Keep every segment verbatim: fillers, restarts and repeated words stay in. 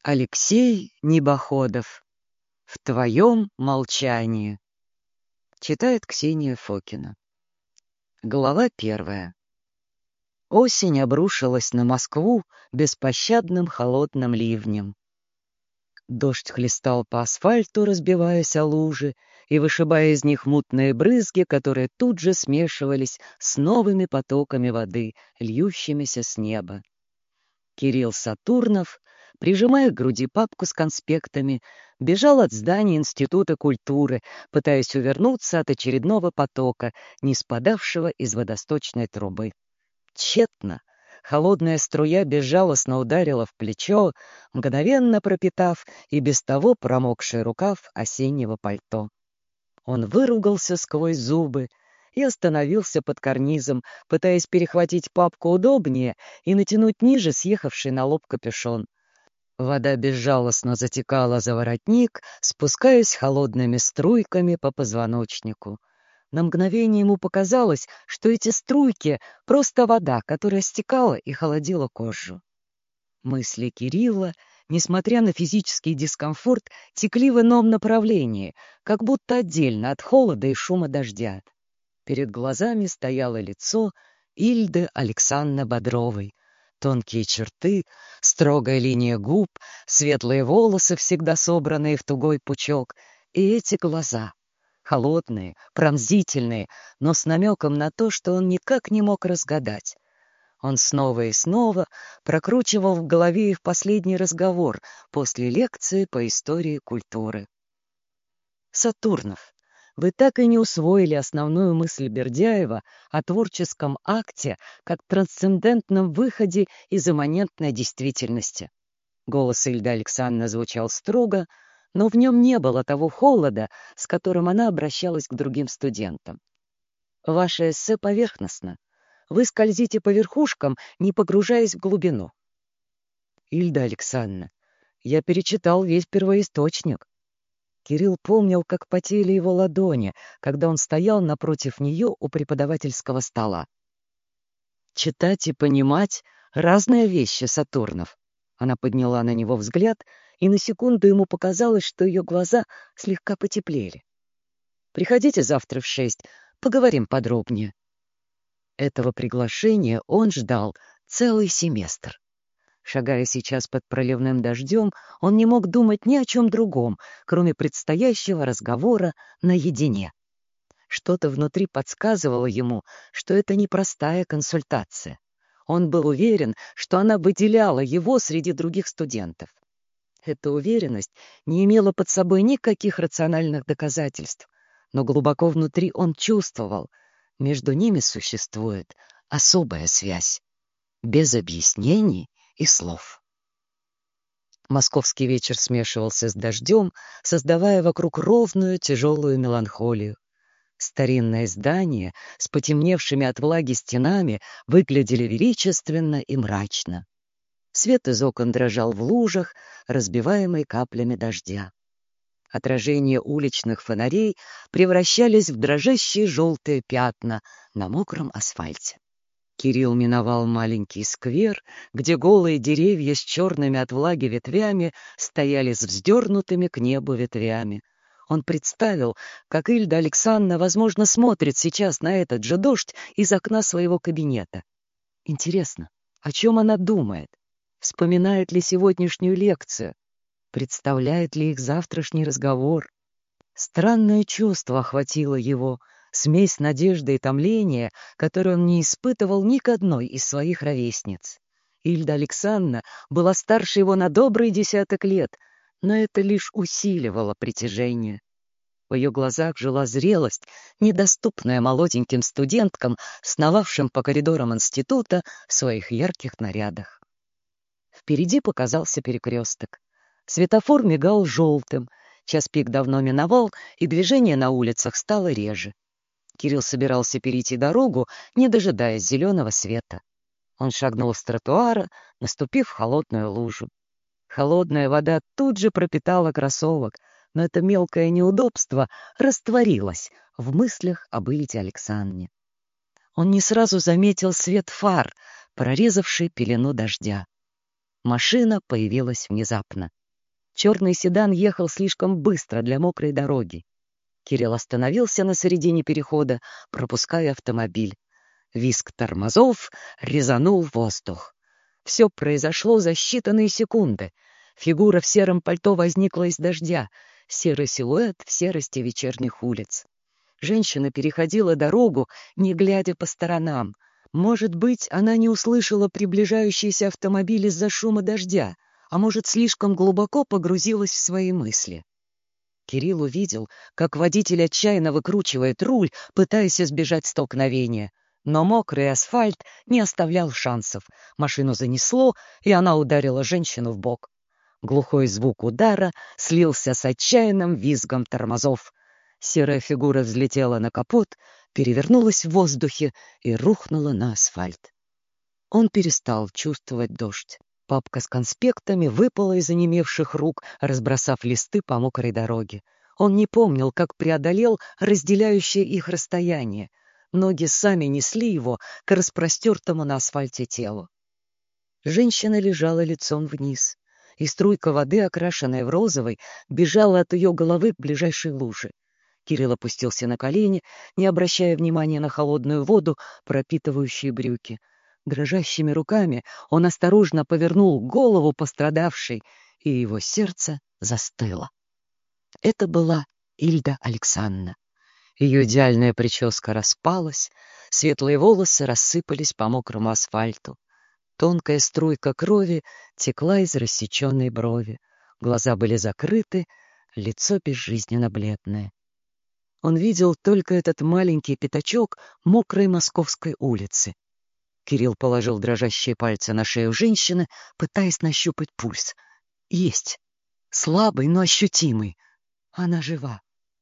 Алексей Небоходов. В твоем молчании. Читает Ксения Фокина. Глава первая. Осень обрушилась на Москву беспощадным холодным ливнем. Дождь хлестал по асфальту, разбиваясь о лужи и вышибая из них мутные брызги, которые тут же смешивались с новыми потоками воды, льющимися с неба. Кирилл Сатурнов, прижимая к груди папку с конспектами, бежал от здания Института культуры, пытаясь увернуться от очередного потока, не спадавшего из водосточной трубы. Тщетно. Холодная струя безжалостно ударила в плечо, мгновенно пропитав и без того промокший рукав осеннего пальто. Он выругался сквозь зубы и остановился под карнизом, пытаясь перехватить папку удобнее и натянуть ниже съехавший на лоб капюшон. Вода безжалостно затекала за воротник, спускаясь холодными струйками по позвоночнику. На мгновение ему показалось, что эти струйки — просто вода, которая стекала и холодила кожу. Мысли Кирилла, несмотря на физический дискомфорт, текли в ином направлении, как будто отдельно от холода и шума дождя. Перед глазами стояло лицо Ильды Александры Бодровой. Тонкие черты, строгая линия губ, светлые волосы, всегда собранные в тугой пучок, и эти глаза, холодные, пронзительные, но с намеком на то, что он никак не мог разгадать. Он снова и снова прокручивал в голове их последний разговор после лекции по истории культуры. Сатурнов, вы так и не усвоили основную мысль Бердяева о творческом акте как трансцендентном выходе из имманентной действительности. Голос Ильды Александровны звучал строго, но в нем не было того холода, с которым она обращалась к другим студентам. Ваше эссе поверхностно. Вы скользите по верхушкам, не погружаясь в глубину. Ильда Александровна, я перечитал весь первоисточник. Кирилл помнил, как потели его ладони, когда он стоял напротив нее у преподавательского стола. Читать и понимать — разные вещи, Сатурнов. Она подняла на него взгляд, и на секунду ему показалось, что ее глаза слегка потеплели. «Приходите завтра в шесть, поговорим подробнее». Этого приглашения он ждал целый семестр. Шагая сейчас под проливным дождем, он не мог думать ни о чем другом, кроме предстоящего разговора наедине. Что-то внутри подсказывало ему, что это непростая консультация. Он был уверен, что она выделяла его среди других студентов. Эта уверенность не имела под собой никаких рациональных доказательств, но глубоко внутри он чувствовал, между ними существует особая связь, без объяснений и слов. Московский вечер смешивался с дождем, создавая вокруг ровную тяжелую меланхолию. Старинные здания с потемневшими от влаги стенами выглядели величественно и мрачно. Свет из окон дрожал в лужах, разбиваемый каплями дождя. Отражения уличных фонарей превращались в дрожащие желтые пятна на мокром асфальте. Кирилл миновал маленький сквер, где голые деревья с черными от влаги ветвями стояли с вздернутыми к небу ветвями. Он представил, как Ильда Александровна, возможно, смотрит сейчас на этот же дождь из окна своего кабинета. Интересно, о чем она думает? Вспоминает ли сегодняшнюю лекцию? Представляет ли их завтрашний разговор? Странное чувство охватило его, смесь надежды и томления, которую он не испытывал ни к одной из своих ровесниц. Ильда Александровна была старше его на добрый десяток лет, но это лишь усиливало притяжение. В ее глазах жила зрелость, недоступная молоденьким студенткам, сновавшим по коридорам института в своих ярких нарядах. Впереди показался перекресток. Светофор мигал желтым, час пик давно миновал, и движение на улицах стало реже. Кирилл собирался перейти дорогу, не дожидаясь зеленого света. Он шагнул с тротуара, наступив в холодную лужу. Холодная вода тут же пропитала кроссовок, но это мелкое неудобство растворилось в мыслях об Ильде Александровне. Он не сразу заметил свет фар, прорезавший пелену дождя. Машина появилась внезапно. Черный седан ехал слишком быстро для мокрой дороги. Кирилл остановился на середине перехода, пропуская автомобиль. Визг тормозов резанул воздух. Все произошло за считанные секунды. Фигура в сером пальто возникла из дождя, серый силуэт в серости вечерних улиц. Женщина переходила дорогу, не глядя по сторонам. Может быть, она не услышала приближающийся автомобиль из-за шума дождя, а может, слишком глубоко погрузилась в свои мысли. Кирилл увидел, как водитель отчаянно выкручивает руль, пытаясь избежать столкновения. Но мокрый асфальт не оставлял шансов. Машину занесло, и она ударила женщину в бок. Глухой звук удара слился с отчаянным визгом тормозов. Серая фигура взлетела на капот, перевернулась в воздухе и рухнула на асфальт. Он перестал чувствовать дождь. Папка с конспектами выпала из онемевших рук, разбросав листы по мокрой дороге. Он не помнил, как преодолел разделяющее их расстояние. Ноги сами несли его к распростертому на асфальте телу. Женщина лежала лицом вниз, и струйка воды, окрашенная в розовый, бежала от ее головы к ближайшей луже. Кирилл опустился на колени, не обращая внимания на холодную воду, пропитывающую брюки. Дрожащими руками он осторожно повернул голову пострадавшей, и его сердце застыло. Это была Ильда Александровна. Ее идеальная прическа распалась, светлые волосы рассыпались по мокрому асфальту. Тонкая струйка крови текла из рассеченной брови. Глаза были закрыты, лицо безжизненно бледное. Он видел только этот маленький пятачок мокрой московской улицы. Кирилл положил дрожащие пальцы на шею женщины, пытаясь нащупать пульс. Есть. Слабый, но ощутимый. Она жива.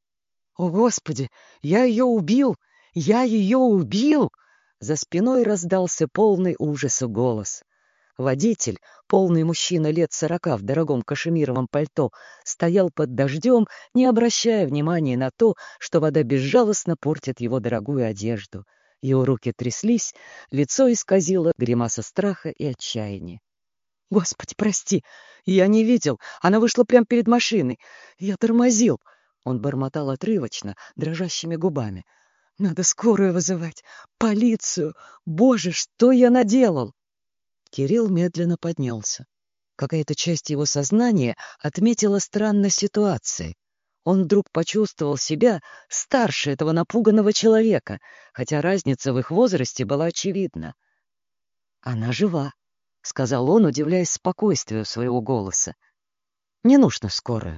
«О, Господи! Я ее убил! Я ее убил!» За спиной раздался полный ужаса голос. Водитель, полный мужчина лет сорока в дорогом кашемировом пальто, стоял под дождем, не обращая внимания на то, что вода безжалостно портит его дорогую одежду. Его руки тряслись, лицо исказило гримаса страха и отчаяния. «Господи, прости! Я не видел! Она вышла прямо перед машиной! Я тормозил!» Он бормотал отрывочно, дрожащими губами. «Надо скорую вызывать! Полицию! Боже, что я наделал!» Кирилл медленно поднялся. Какая-то часть его сознания отметила странность ситуации. Он вдруг почувствовал себя старше этого напуганного человека, хотя разница в их возрасте была очевидна. «Она жива», — сказал он, удивляясь спокойствию своего голоса. «Не нужно скорую».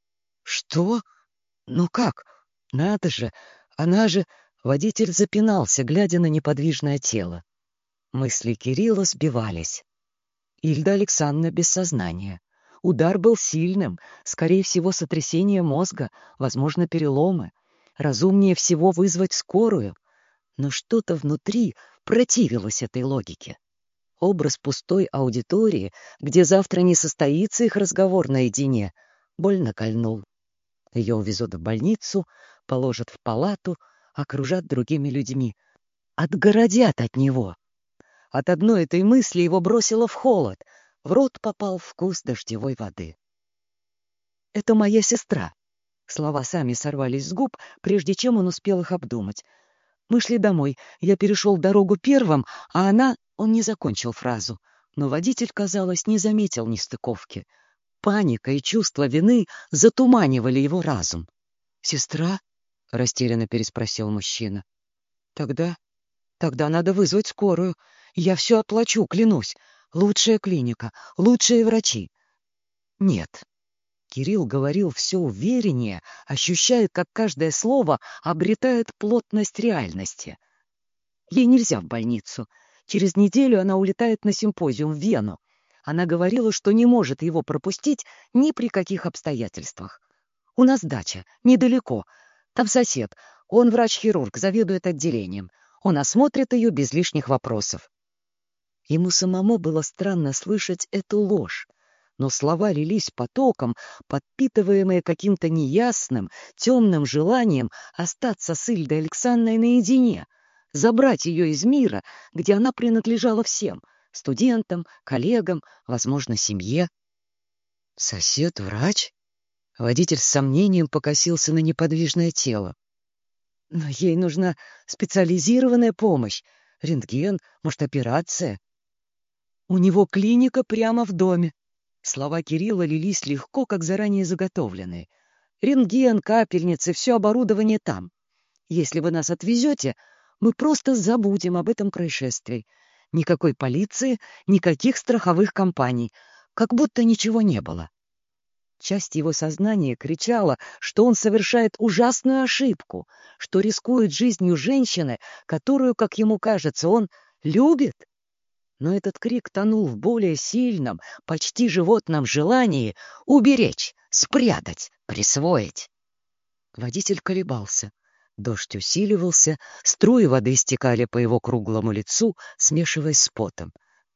«Что? Ну как? Надо же! Она же...» Водитель запинался, глядя на неподвижное тело. Мысли Кирилла сбивались. Ильда Александровна без сознания. Удар был сильным, скорее всего, сотрясение мозга, возможно, переломы. Разумнее всего вызвать скорую. Но что-то внутри противилось этой логике. Образ пустой аудитории, где завтра не состоится их разговор наедине, больно кольнул. Ее увезут в больницу, положат в палату, окружат другими людьми. Отгородят от него. От одной этой мысли его бросило в холод. В рот попал вкус дождевой воды. «Это моя сестра». Слова сами сорвались с губ, прежде чем он успел их обдумать. «Мы шли домой. Я перешел дорогу первым, а она...» Он не закончил фразу, но водитель, казалось, не заметил нестыковки. Паника и чувство вины затуманивали его разум. «Сестра?» — растерянно переспросил мужчина. «Тогда... тогда надо вызвать скорую. Я все оплачу, клянусь. Лучшая клиника, лучшие врачи». «Нет». Кирилл говорил все увереннее, ощущая, как каждое слово обретает плотность реальности. «Ей нельзя в больницу. Через неделю она улетает на симпозиум в Вену. Она говорила, что не может его пропустить ни при каких обстоятельствах. У нас дача, недалеко. Там сосед. Он врач-хирург, заведует отделением. Он осмотрит ее без лишних вопросов». Ему самому было странно слышать эту ложь, но слова лились потоком, подпитываемые каким-то неясным, темным желанием остаться с Ильдой Александровной наедине, забрать ее из мира, где она принадлежала всем, студентам, коллегам, возможно, семье. Сосед — врач? Водитель с сомнением покосился на неподвижное тело. Но ей нужна специализированная помощь. Рентген, может, операция. У него клиника прямо в доме. Слова Кирилла лились легко, как заранее заготовленные. Рентген, капельницы, все оборудование там. Если вы нас отвезете, мы просто забудем об этом происшествии. Никакой полиции, никаких страховых компаний. Как будто ничего не было. Часть его сознания кричала, что он совершает ужасную ошибку, что рискует жизнью женщины, которую, как ему кажется, он любит. Но этот крик тонул в более сильном, почти животном желании уберечь, спрятать, присвоить. Водитель колебался. Дождь усиливался, струи воды стекали по его круглому лицу, смешиваясь с потом.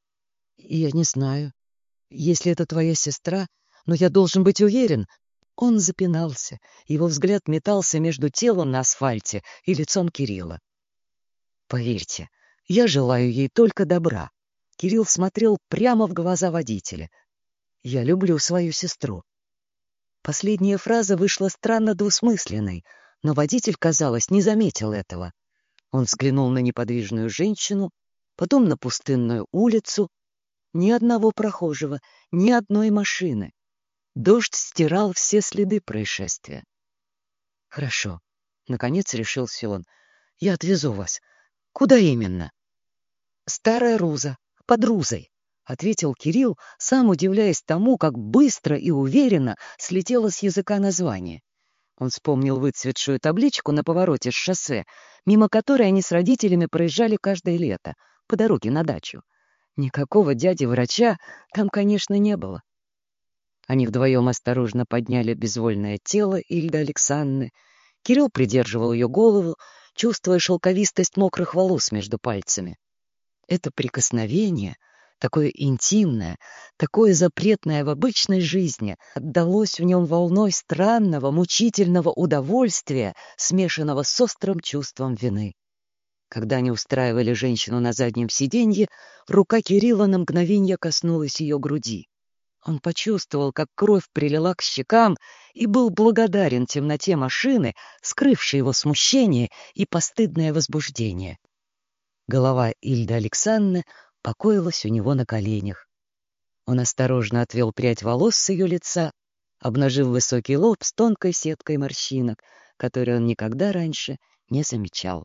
«Я не знаю. Если это твоя сестра, но я должен быть уверен». Он запинался, его взгляд метался между телом на асфальте и лицом Кирилла. «Поверьте, я желаю ей только добра». Кирилл смотрел прямо в глаза водителя. «Я люблю свою сестру». Последняя фраза вышла странно двусмысленной, но водитель, казалось, не заметил этого. Он взглянул на неподвижную женщину, потом на пустынную улицу. Ни одного прохожего, ни одной машины. Дождь стирал все следы происшествия. «Хорошо», — наконец решился он. «Я отвезу вас. Куда именно?» «Старая Руза, под Рузой», — ответил Кирилл, сам удивляясь тому, как быстро и уверенно слетело с языка название. Он вспомнил выцветшую табличку на повороте с шоссе, мимо которой они с родителями проезжали каждое лето, по дороге на дачу. Никакого дяди-врача там, конечно, не было. Они вдвоем осторожно подняли безвольное тело Ильды Александры. Кирилл придерживал ее голову, чувствуя шелковистость мокрых волос между пальцами. Это прикосновение, такое интимное, такое запретное в обычной жизни, отдалось в нем волной странного, мучительного удовольствия, смешанного с острым чувством вины. Когда они устраивали женщину на заднем сиденье, рука Кирилла на мгновенье коснулась ее груди. Он почувствовал, как кровь прилила к щекам, и был благодарен темноте машины, скрывшей его смущение и постыдное возбуждение. Голова Ильды Александры покоилась у него на коленях. Он осторожно отвел прядь волос с ее лица, обнажив высокий лоб с тонкой сеткой морщинок, которые он никогда раньше не замечал.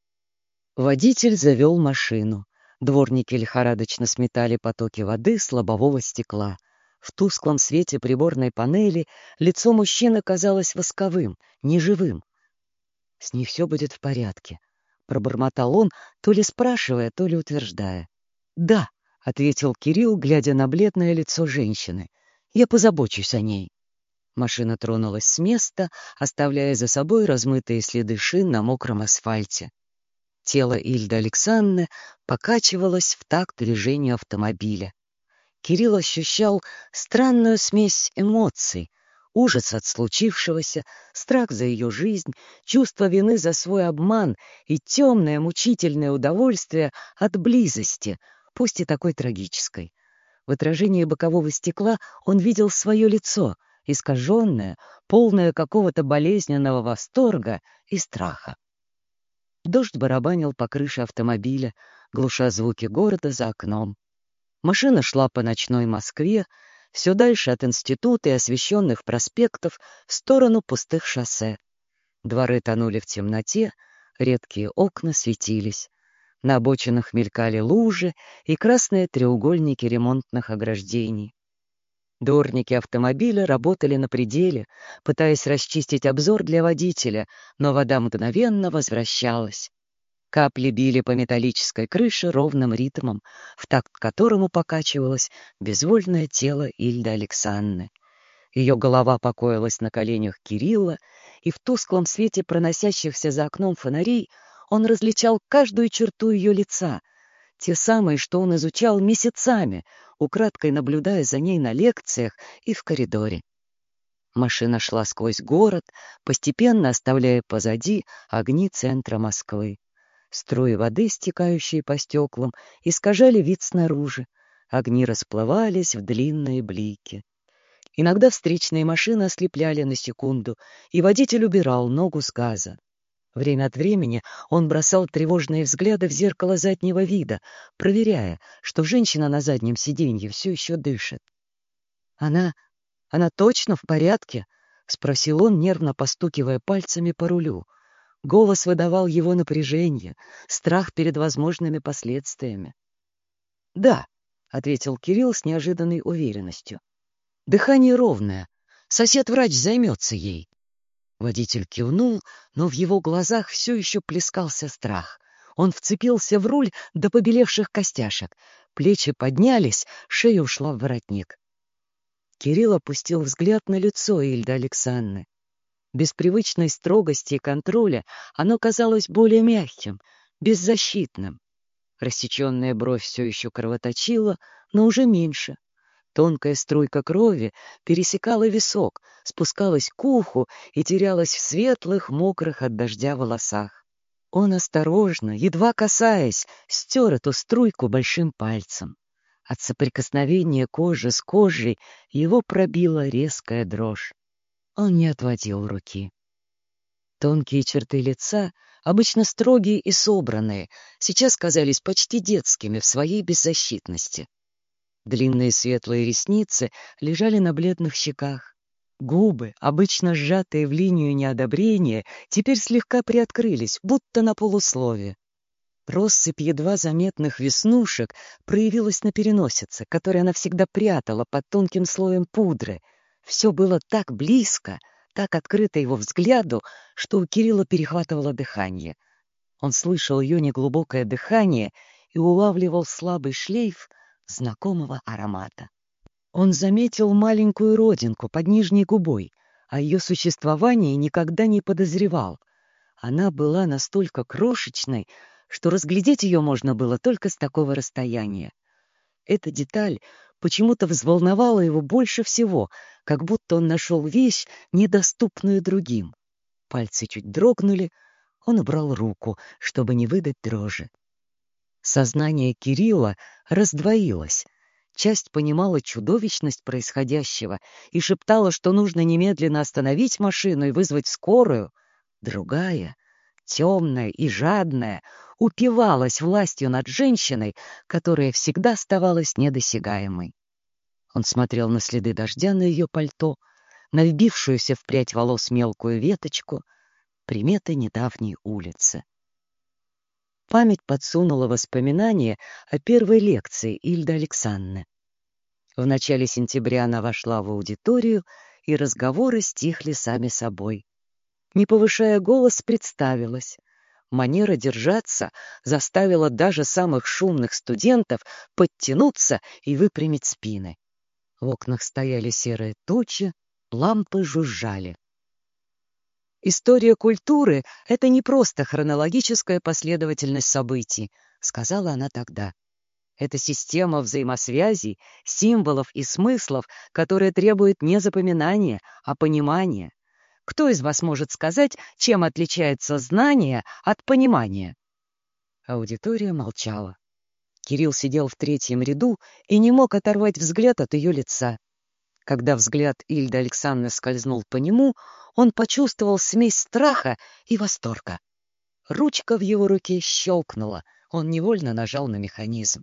Водитель завел машину. Дворники лихорадочно сметали потоки воды с лобового стекла. В тусклом свете приборной панели лицо мужчины казалось восковым, неживым. «С ней все будет в порядке», — пробормотал он, то ли спрашивая, то ли утверждая. «Да», — ответил Кирилл, глядя на бледное лицо женщины. «Я позабочусь о ней». Машина тронулась с места, оставляя за собой размытые следы шин на мокром асфальте. Тело Ильды Александры покачивалось в такт движению автомобиля. Кирилл ощущал странную смесь эмоций: ужас от случившегося, страх за ее жизнь, чувство вины за свой обман и темное мучительное удовольствие от близости, пусть и такой трагической. В отражении бокового стекла он видел свое лицо, искаженное, полное какого-то болезненного восторга и страха. Дождь барабанил по крыше автомобиля, глуша звуки города за окном. Машина шла по ночной Москве, все дальше от института и освещенных проспектов в сторону пустых шоссе. Дворы тонули в темноте, редкие окна светились. На обочинах мелькали лужи и красные треугольники ремонтных ограждений. Дворники автомобиля работали на пределе, пытаясь расчистить обзор для водителя, но вода мгновенно возвращалась. Капли били по металлической крыше ровным ритмом, в такт которому покачивалось безвольное тело Ильды Александры. Ее голова покоилась на коленях Кирилла, и в тусклом свете проносящихся за окном фонарей он различал каждую черту ее лица, те самые, что он изучал месяцами, украдкой наблюдая за ней на лекциях и в коридоре. Машина шла сквозь город, постепенно оставляя позади огни центра Москвы. Струи воды, стекающие по стеклам, искажали вид снаружи. Огни расплывались в длинные блики. Иногда встречные машины ослепляли на секунду, и водитель убирал ногу с газа. Время от времени он бросал тревожные взгляды в зеркало заднего вида, проверяя, что женщина на заднем сиденье все еще дышит. «Она... она точно в порядке?» — спросил он, нервно постукивая пальцами по рулю. Голос выдавал его напряжение, страх перед возможными последствиями. «Да», — ответил Кирилл с неожиданной уверенностью. «Дыхание ровное. Сосед-врач займется ей». Водитель кивнул, но в его глазах все еще плескался страх. Он вцепился в руль до побелевших костяшек. Плечи поднялись, шея ушла в воротник. Кирилл опустил взгляд на лицо Ильды Александры. Без привычной строгости и контроля оно казалось более мягким, беззащитным. Рассеченная бровь все еще кровоточила, но уже меньше. Тонкая струйка крови пересекала висок, спускалась к уху и терялась в светлых, мокрых от дождя волосах. Он осторожно, едва касаясь, стер эту струйку большим пальцем. От соприкосновения кожи с кожей его пробила резкая дрожь. Он не отводил руки. Тонкие черты лица, обычно строгие и собранные, сейчас казались почти детскими в своей беззащитности. Длинные светлые ресницы лежали на бледных щеках. Губы, обычно сжатые в линию неодобрения, теперь слегка приоткрылись, будто на полуслове. Россыпь едва заметных веснушек проявилась на переносице, которую она всегда прятала под тонким слоем пудры. Все было так близко, так открыто его взгляду, что у Кирилла перехватывало дыхание. Он слышал ее неглубокое дыхание и улавливал слабый шлейф знакомого аромата. Он заметил маленькую родинку под нижней губой, о ее существовании никогда не подозревал. Она была настолько крошечной, что разглядеть ее можно было только с такого расстояния. Эта деталь почему-то взволновала его больше всего, как будто он нашел вещь, недоступную другим. Пальцы чуть дрогнули, он убрал руку, чтобы не выдать дрожи. Сознание Кирилла раздвоилось. Часть понимала чудовищность происходящего и шептала, что нужно немедленно остановить машину и вызвать скорую. Другая, темная и жадная, упивалась властью над женщиной, которая всегда оставалась недосягаемой. Он смотрел на следы дождя на ее пальто, на вбившуюся в прядь волос мелкую веточку, приметы недавней улицы. Память подсунула воспоминания о первой лекции Ильды Александры. В начале сентября она вошла в аудиторию, и разговоры стихли сами собой. Не повышая голос, представилась. Манера держаться заставила даже самых шумных студентов подтянуться и выпрямить спины. В окнах стояли серые тучи, лампы жужжали. «История культуры — это не просто хронологическая последовательность событий», — сказала она тогда. «Это система взаимосвязей, символов и смыслов, которая требует не запоминания, а понимания. Кто из вас может сказать, чем отличается знание от понимания?» Аудитория молчала. Кирилл сидел в третьем ряду и не мог оторвать взгляд от ее лица. Когда взгляд Ильды Александры скользнул по нему, он почувствовал смесь страха и восторга. Ручка в его руке щелкнула, он невольно нажал на механизм.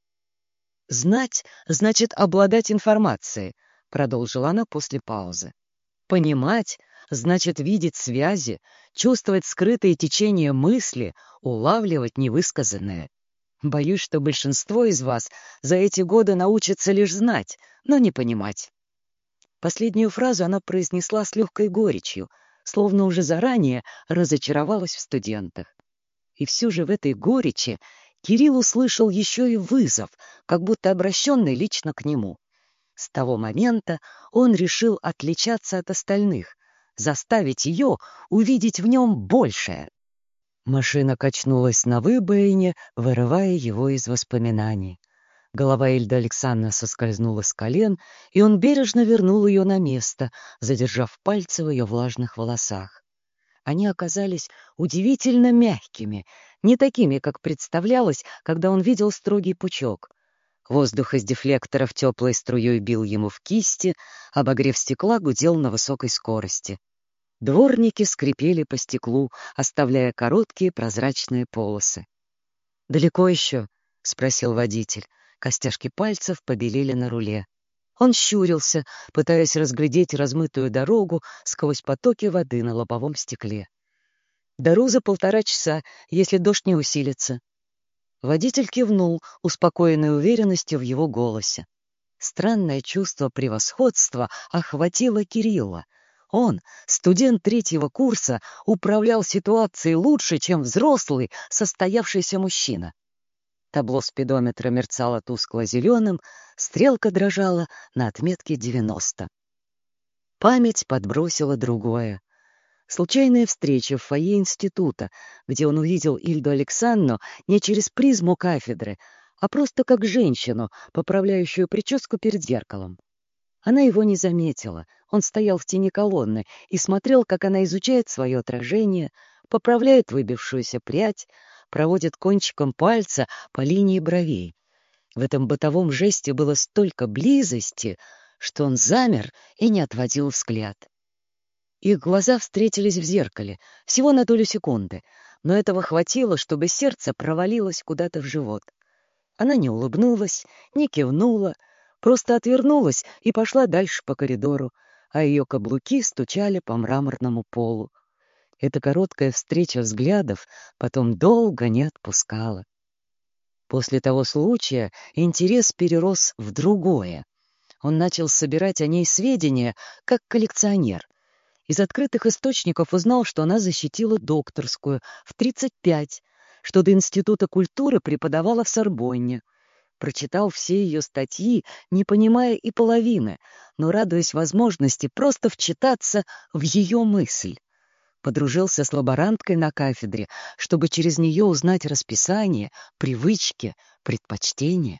«Знать значит обладать информацией», — продолжила она после паузы. «Понимать значит видеть связи, чувствовать скрытые течения мысли, улавливать невысказанное. Боюсь, что большинство из вас за эти годы научится лишь знать, но не понимать». Последнюю фразу она произнесла с легкой горечью, словно уже заранее разочаровалась в студентах. И все же в этой горечи Кирилл услышал еще и вызов, как будто обращенный лично к нему. С того момента он решил отличаться от остальных, заставить ее увидеть в нем большее. Машина качнулась на выбоине, вырывая его из воспоминаний. Голова Ильды Александры соскользнула с колен, и он бережно вернул ее на место, задержав пальцы в ее влажных волосах. Они оказались удивительно мягкими, не такими, как представлялось, когда он видел строгий пучок. Воздух из дефлекторов теплой струей бил ему в кисти, обогрев стекла гудел на высокой скорости. Дворники скрипели по стеклу, оставляя короткие прозрачные полосы. «Далеко еще?» — спросил водитель. Костяшки пальцев побелели на руле. Он щурился, пытаясь разглядеть размытую дорогу сквозь потоки воды на лобовом стекле. «До Руза полтора часа, если дождь не усилится». Водитель кивнул, успокоенной уверенностью в его голосе. Странное чувство превосходства охватило Кирилла. Он, студент третьего курса, управлял ситуацией лучше, чем взрослый, состоявшийся мужчина. Табло спидометра мерцало тускло-зеленым, стрелка дрожала на отметке девяносто. Память подбросила другое. Случайная встреча в фойе института, где он увидел Ильду Александру не через призму кафедры, а просто как женщину, поправляющую прическу перед зеркалом. Она его не заметила. Он стоял в тени колонны и смотрел, как она изучает свое отражение, поправляет выбившуюся прядь, проводит кончиком пальца по линии бровей. В этом бытовом жесте было столько близости, что он замер и не отводил взгляд. Их глаза встретились в зеркале, всего на долю секунды, но этого хватило, чтобы сердце провалилось куда-то в живот. Она не улыбнулась, не кивнула, просто отвернулась и пошла дальше по коридору, а ее каблуки стучали по мраморному полу. Эта короткая встреча взглядов потом долго не отпускала. После того случая интерес перерос в другое. Он начал собирать о ней сведения, как коллекционер. Из открытых источников узнал, что она защитила докторскую в тридцать пять, что до Института культуры преподавала в Сорбонне. Прочитал все ее статьи, не понимая и половины, но радуясь возможности просто вчитаться в ее мысль. Подружился с лаборанткой на кафедре, чтобы через нее узнать расписание, привычки, предпочтения.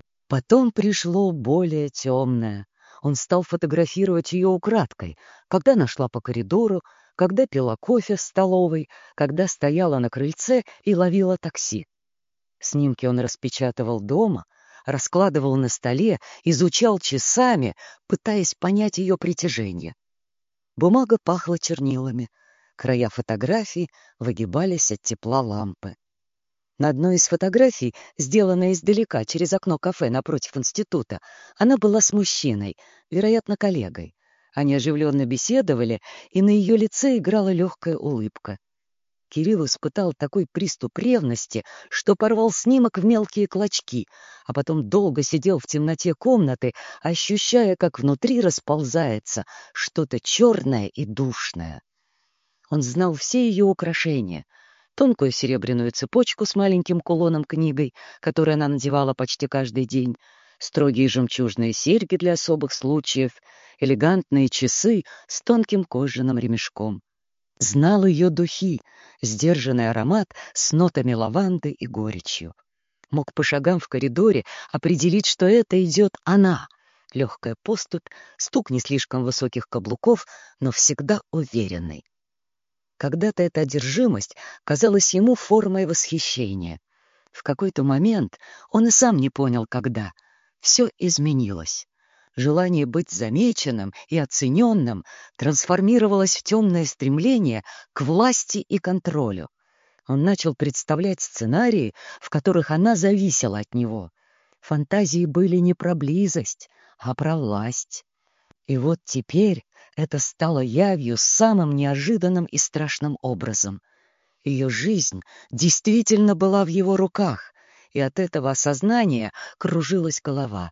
Потом пришло более темное. Он стал фотографировать ее украдкой, когда она шла по коридору, когда пила кофе в столовой, когда стояла на крыльце и ловила такси. Снимки он распечатывал дома, раскладывал на столе, изучал часами, пытаясь понять ее притяжение. Бумага пахла чернилами, края фотографий выгибались от тепла лампы. На одной из фотографий, сделанной издалека через окно кафе напротив института, она была с мужчиной, вероятно, коллегой. Они оживленно беседовали, и на ее лице играла легкая улыбка. Кирилл испытал такой приступ ревности, что порвал снимок в мелкие клочки, а потом долго сидел в темноте комнаты, ощущая, как внутри расползается что-то черное и душное. Он знал все ее украшения — тонкую серебряную цепочку с маленьким кулоном-книгой, которую она надевала почти каждый день, строгие жемчужные серьги для особых случаев, элегантные часы с тонким кожаным ремешком. Знал ее духи, сдержанный аромат с нотами лаванды и горечью. Мог по шагам в коридоре определить, что это идет она. Легкая поступь, стук не слишком высоких каблуков, но всегда уверенный. Когда-то эта одержимость казалась ему формой восхищения. В какой-то момент, он и сам не понял, когда, все изменилось. Желание быть замеченным и оцененным трансформировалось в темное стремление к власти и контролю. Он начал представлять сценарии, в которых она зависела от него. Фантазии были не про близость, а про власть. И вот теперь это стало явью самым неожиданным и страшным образом. Ее жизнь действительно была в его руках, и от этого осознания кружилась голова.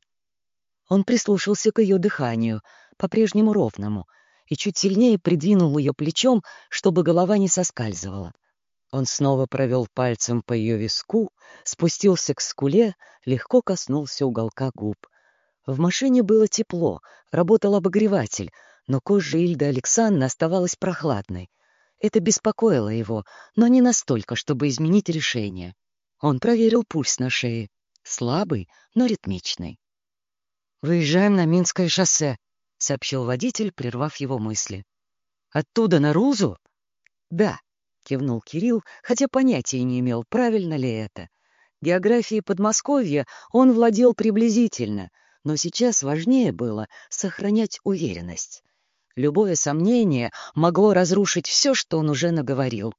Он прислушался к ее дыханию, по-прежнему ровному, и чуть сильнее придвинул ее плечом, чтобы голова не соскальзывала. Он снова провел пальцем по ее виску, спустился к скуле, легко коснулся уголка губ. В машине было тепло, работал обогреватель, но кожа Ильды Александры оставалась прохладной. Это беспокоило его, но не настолько, чтобы изменить решение. Он проверил пульс на шее. Слабый, но ритмичный. «Выезжаем на Минское шоссе», — сообщил водитель, прервав его мысли. «Оттуда на Рузу?» «Да», — кивнул Кирилл, хотя понятия не имел, правильно ли это. Географией Подмосковья он владел приблизительно, но сейчас важнее было сохранять уверенность. Любое сомнение могло разрушить все, что он уже наговорил.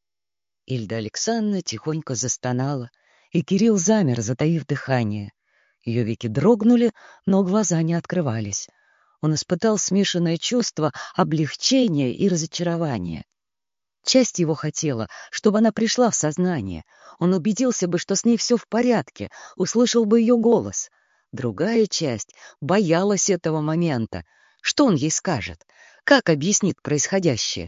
Ильда Александровна тихонько застонала, и Кирилл замер, затаив дыхание. Ее веки дрогнули, но глаза не открывались. Он испытал смешанное чувство облегчения и разочарования. Часть его хотела, чтобы она пришла в сознание. Он убедился бы, что с ней все в порядке, услышал бы ее голос. Другая часть боялась этого момента. Что он ей скажет? Как объяснит происходящее?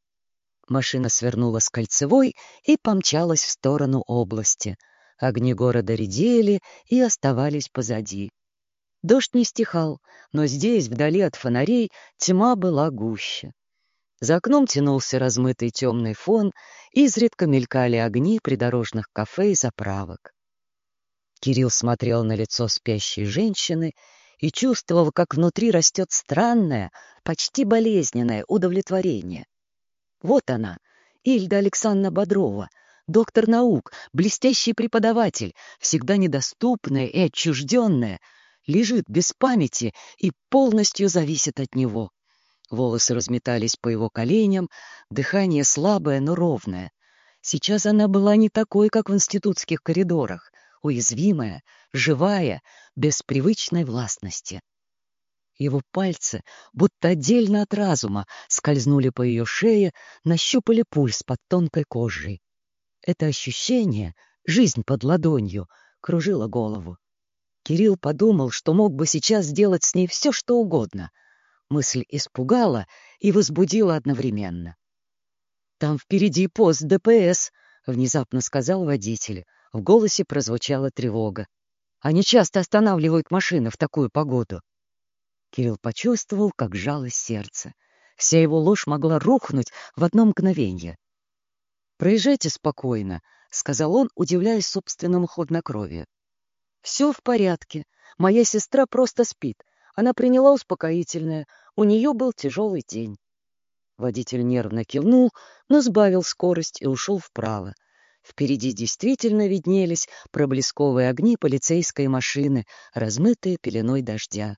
Машина свернула с Кольцевой и помчалась в сторону области. Огни города редели и оставались позади. Дождь не стихал, но здесь, вдали от фонарей, тьма была гуще. За окном тянулся размытый темный фон, изредка мелькали огни придорожных кафе и заправок. Кирилл смотрел на лицо спящей женщины и чувствовал, как внутри растет странное, почти болезненное удовлетворение. Вот она, Ильда Александровна Бодрова, доктор наук, блестящий преподаватель, всегда недоступная и отчужденная, лежит без памяти и полностью зависит от него. Волосы разметались по его коленям, дыхание слабое, но ровное. Сейчас она была не такой, как в институтских коридорах, уязвимая, живая, без привычной властности. Его пальцы, будто отдельно от разума, скользнули по ее шее, нащупали пульс под тонкой кожей. Это ощущение, жизнь под ладонью, кружило голову. Кирилл подумал, что мог бы сейчас сделать с ней все, что угодно. Мысль испугала и возбудила одновременно. «Там впереди пост ДПС», — внезапно сказал водитель. В голосе прозвучала тревога. «Они часто останавливают машины в такую погоду». Кирилл почувствовал, как сжалось сердце. Вся его ложь могла рухнуть в одно мгновение. «Проезжайте спокойно», — сказал он, удивляясь собственному хладнокровию. «Все в порядке. Моя сестра просто спит. Она приняла успокоительное. У нее был тяжелый день». Водитель нервно кивнул, но сбавил скорость и ушел вправо. Впереди действительно виднелись проблесковые огни полицейской машины, размытые пеленой дождя.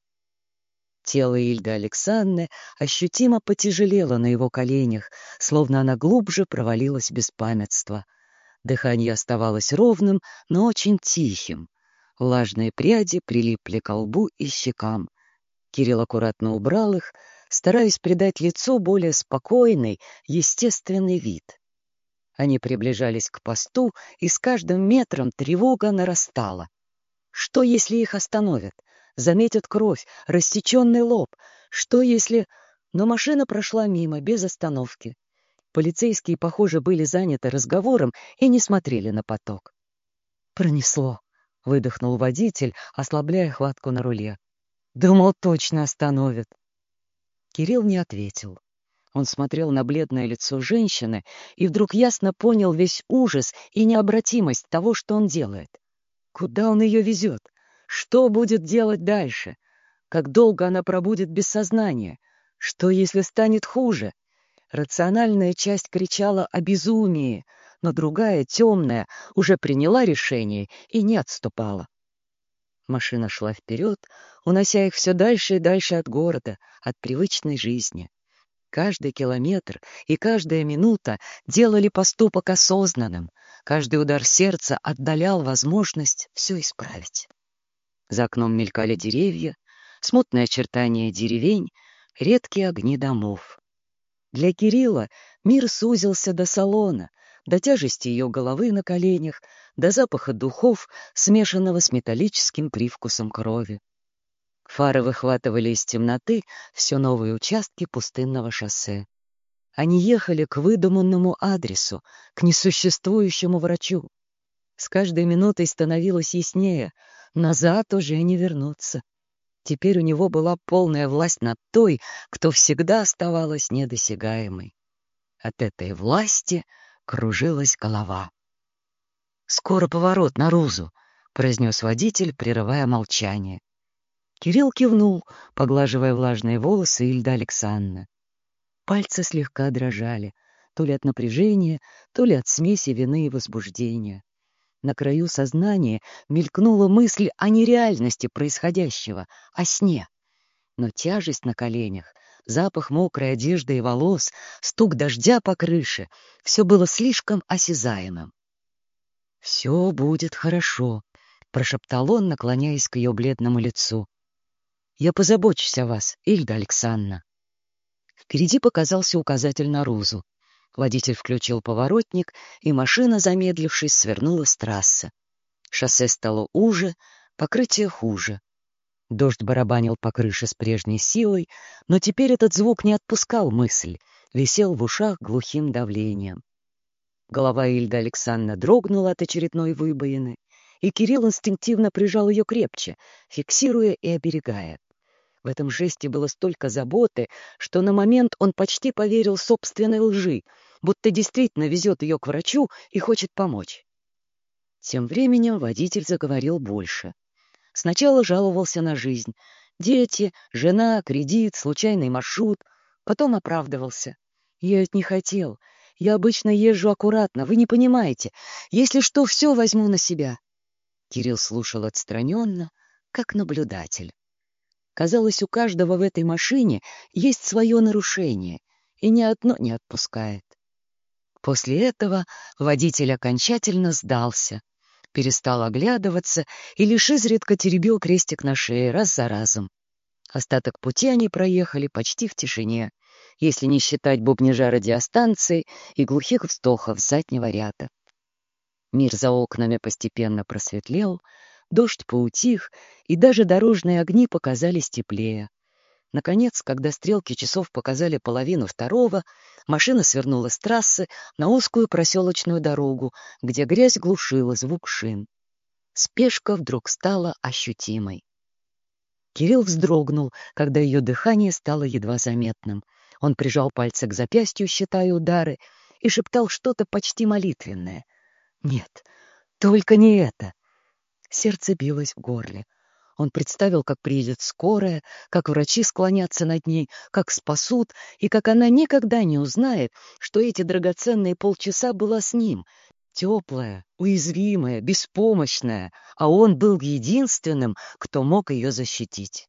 Тело Ильды Александровны ощутимо потяжелело на его коленях, словно она глубже провалилась в беспамятство. Дыхание оставалось ровным, но очень тихим. Влажные пряди прилипли к лбу и щекам. Кирилл аккуратно убрал их, стараясь придать лицу более спокойный, естественный вид. Они приближались к посту, и с каждым метром тревога нарастала. Что, если их остановят? Заметят кровь, рассеченный лоб. Что, если... Но машина прошла мимо, без остановки. Полицейские, похоже, были заняты разговором и не смотрели на поток. «Пронесло», — выдохнул водитель, ослабляя хватку на руле. «Думал, точно остановят». Кирилл не ответил. Он смотрел на бледное лицо женщины и вдруг ясно понял весь ужас и необратимость того, что он делает. Куда он ее везет? Что будет делать дальше? Как долго она пробудет без сознания? Что, если станет хуже? Рациональная часть кричала о безумии, но другая, темная, уже приняла решение и не отступала. Машина шла вперед, унося их все дальше и дальше от города, от привычной жизни. Каждый километр и каждая минута делали поступок осознанным. Каждый удар сердца отдалял возможность все исправить. За окном мелькали деревья, смутные очертания деревень, редкие огни домов. Для Кирилла мир сузился до салона, до тяжести ее головы на коленях, до запаха духов, смешанного с металлическим привкусом крови. Фары выхватывали из темноты все новые участки пустынного шоссе. Они ехали к выдуманному адресу, к несуществующему врачу. С каждой минутой становилось яснее — назад уже не вернуться. Теперь у него была полная власть над той, кто всегда оставалась недосягаемой. От этой власти кружилась голова. «Скоро поворот на Рузу», — произнес водитель, прерывая молчание. Кирилл кивнул, поглаживая влажные волосы Ильды Александровны. Пальцы слегка дрожали. то ли от напряжения, то ли от смеси вины и возбуждения. На краю сознания мелькнула мысль о нереальности происходящего, о сне. Но тяжесть на коленях, запах мокрой одежды и волос, стук дождя по крыше — все было слишком осязаемым. «Все будет хорошо», — прошептал он, наклоняясь к ее бледному лицу. «Я позабочусь о вас, Ильда Александровна». Впереди показался указатель на Рузу. Водитель включил поворотник, и машина, замедлившись, свернула с трассы. Шоссе стало уже, покрытие хуже. Дождь барабанил по крыше с прежней силой, но теперь этот звук не отпускал мысль, висел в ушах глухим давлением. Голова Ильды Александровны дрогнула от очередной выбоины, и Кирилл инстинктивно прижал ее крепче, фиксируя и оберегая. В этом жесте было столько заботы, что на момент он почти поверил собственной лжи, будто действительно везет ее к врачу и хочет помочь. Тем временем водитель заговорил больше. Сначала жаловался на жизнь. Дети, жена, кредит, случайный маршрут. Потом оправдывался. «Я ведь не хотел. Я обычно езжу аккуратно, вы не понимаете. Если что, все возьму на себя». Кирилл слушал отстраненно, как наблюдатель. Казалось, у каждого в этой машине есть свое нарушение, и ни одно не отпускает. После этого водитель окончательно сдался, перестал оглядываться и лишь изредка теребил крестик на шее раз за разом. Остаток пути они проехали почти в тишине, если не считать бубнижа радиостанции и глухих вздохов с заднего ряда. Мир за окнами постепенно просветлел, дождь поутих, и даже дорожные огни показались теплее. Наконец, когда стрелки часов показали половину второго, машина свернула с трассы на узкую проселочную дорогу, где грязь глушила звук шин. Спешка вдруг стала ощутимой. Кирилл вздрогнул, когда ее дыхание стало едва заметным. Он прижал пальцы к запястью, считая удары, и шептал что-то почти молитвенное. «Нет, только не это!» Сердце билось в горле. Он представил, как приедет скорая, как врачи склонятся над ней, как спасут, и как она никогда не узнает, что эти драгоценные полчаса была с ним, теплая, уязвимая, беспомощная, а он был единственным, кто мог ее защитить.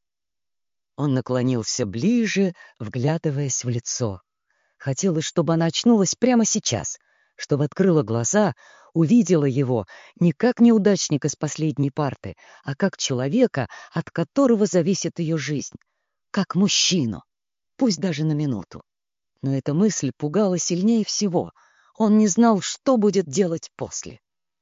Он наклонился ближе, вглядываясь в лицо. Хотелось, чтобы она очнулась прямо сейчас, чтобы открыла глаза, увидела его не как неудачника с последней парты, а как человека, от которого зависит ее жизнь, как мужчину, пусть даже на минуту. Но эта мысль пугала сильнее всего. Он не знал, что будет делать после.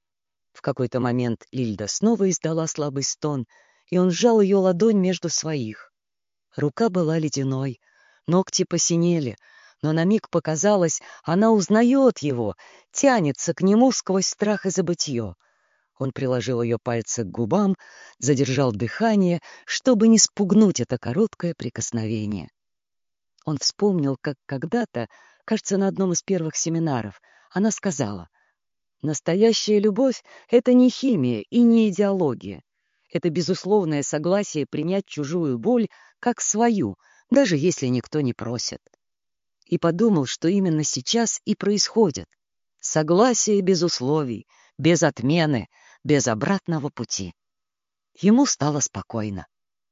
В какой-то момент Ильда снова издала слабый стон, и он сжал ее ладонь между своих. Рука была ледяной, ногти посинели, но на миг показалось, она узнает его, тянется к нему сквозь страх и забытье. Он приложил ее пальцы к губам, задержал дыхание, чтобы не спугнуть это короткое прикосновение. Он вспомнил, как когда-то, кажется, на одном из первых семинаров, она сказала: «Настоящая любовь — это не химия и не идеология. Это безусловное согласие принять чужую боль как свою, даже если никто не просит». И подумал, что именно сейчас и происходит. Согласие без условий, без отмены, без обратного пути. Ему стало спокойно.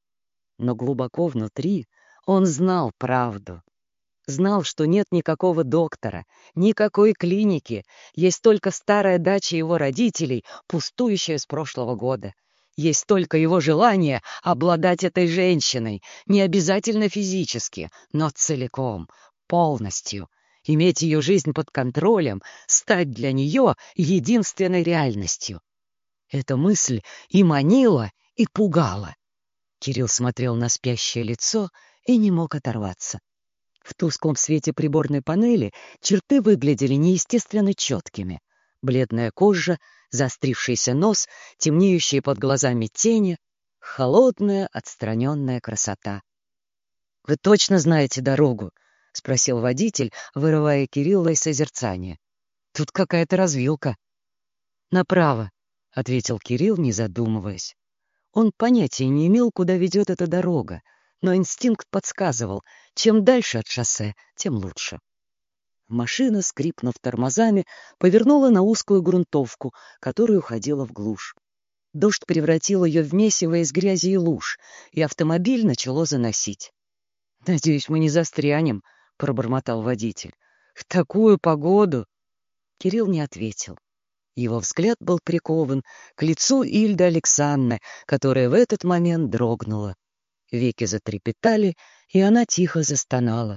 Но глубоко внутри он знал правду. Знал, что нет никакого доктора, никакой клиники, есть только старая дача его родителей, пустующая с прошлого года. Есть только его желание обладать этой женщиной, не обязательно физически, но целиком, полностью, иметь ее жизнь под контролем, стать для нее единственной реальностью. Эта мысль и манила, и пугала. Кирилл смотрел на спящее лицо и не мог оторваться. В тусклом свете приборной панели черты выглядели неестественно четкими. Бледная кожа, заострившийся нос, темнеющие под глазами тени, холодная, отстраненная красота. «Вы точно знаете дорогу?» — спросил водитель, вырывая Кирилла из созерцания. «Тут какая-то развилка». «Направо», — ответил Кирилл, не задумываясь. Он понятия не имел, куда ведет эта дорога, но инстинкт подсказывал, чем дальше от шоссе, тем лучше. Машина, скрипнув тормозами, повернула на узкую грунтовку, которая уходила в глушь. Дождь превратил ее в месиво из грязи и луж, и автомобиль начало заносить. «Надеюсь, мы не застрянем», — пробормотал водитель. «В такую погоду!» Кирилл не ответил. Его взгляд был прикован к лицу Ильды Александры, которая в этот момент дрогнула. Веки затрепетали, и она тихо застонала.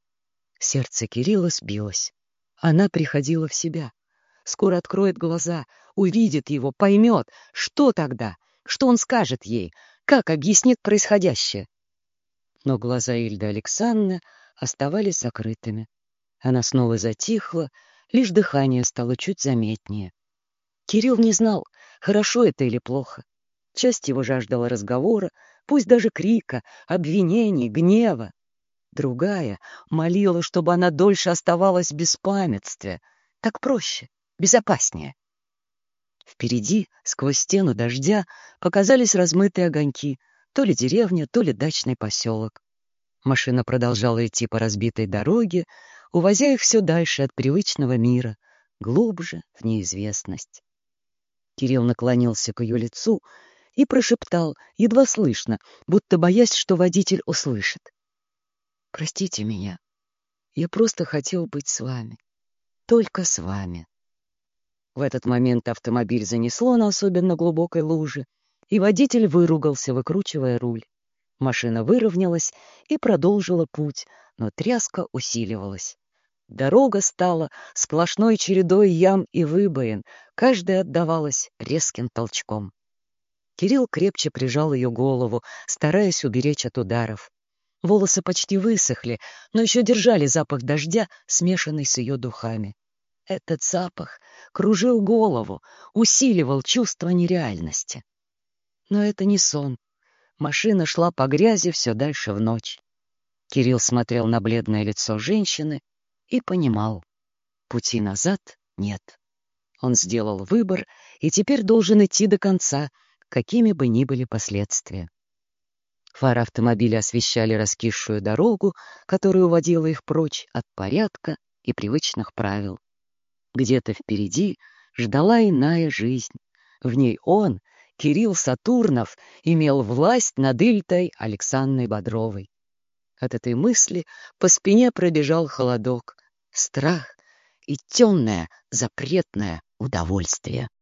Сердце Кирилла сбилось. Она приходила в себя. Скоро откроет глаза, увидит его, поймет. Что тогда? Что он скажет ей? Как объяснит происходящее? Но глаза Ильды Александры оставались закрытыми. Она снова затихла, лишь дыхание стало чуть заметнее. Кирилл не знал, хорошо это или плохо. Часть его жаждала разговора, пусть даже крика, обвинений, гнева. Другая молила, чтобы она дольше оставалась в беспамятстве. Так проще, безопаснее. Впереди, сквозь стену дождя, показались размытые огоньки, то ли деревня, то ли дачный поселок. Машина продолжала идти по разбитой дороге, увозя их все дальше от привычного мира, глубже в неизвестность. Кирилл наклонился к ее лицу и прошептал, едва слышно, будто боясь, что водитель услышит. «Простите меня. Я просто хотел быть с вами. Только с вами». В этот момент автомобиль занесло на особенно глубокой луже, и водитель выругался, выкручивая руль. Машина выровнялась и продолжила путь, но тряска усиливалась. Дорога стала сплошной чередой ям и выбоин, каждая отдавалась резким толчком. Кирилл крепче прижал ее голову, стараясь уберечь от ударов. Волосы почти высохли, но еще держали запах дождя, смешанный с ее духами. Этот запах кружил голову, усиливал чувство нереальности. Но это не сон. Машина шла по грязи все дальше в ночь. Кирилл смотрел на бледное лицо женщины и понимал, пути назад нет. Он сделал выбор и теперь должен идти до конца, какими бы ни были последствия. Фары автомобиля освещали раскисшую дорогу, которая уводила их прочь от порядка и привычных правил. Где-то впереди ждала иная жизнь. В ней он, Кирилл Сатурнов, имел власть над Ильдой Александрой Бодровой. От этой мысли по спине пробежал холодок, страх и темное запретное удовольствие.